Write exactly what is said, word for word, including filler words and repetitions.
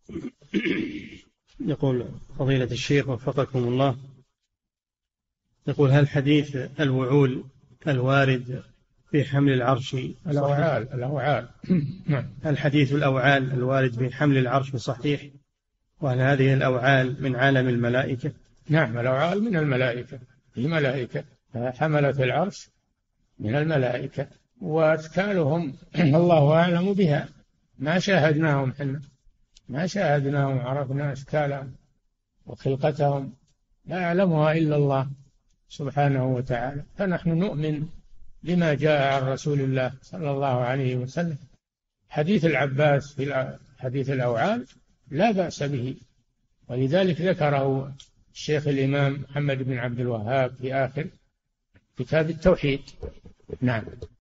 يقول فضيلة الشيخ وفقكم الله، يقول هل حديث الوعول الوارد في حمل العرش الأوعال الأوعال هل حديث الأوعال الوارد في حمل العرش صحيح؟ وهل هذه الأوعال من عالم الملائكة؟ نعم، الأوعال من الملائكة، الملائكة حملة العرش من الملائكة، وأشكالهم الله أعلم بها، ما شاهدناهم حنا، ما شاهدناهم عرفنا أشكالهم وخلقتهم، لا يعلمها إلا الله سبحانه وتعالى. فنحن نؤمن بما جاء عن رسول الله صلى الله عليه وسلم. حديث العباس في حديث الأوعال لا بأس به، ولذلك ذكره الشيخ الإمام محمد بن عبد الوهاب في آخر كتاب التوحيد. نعم.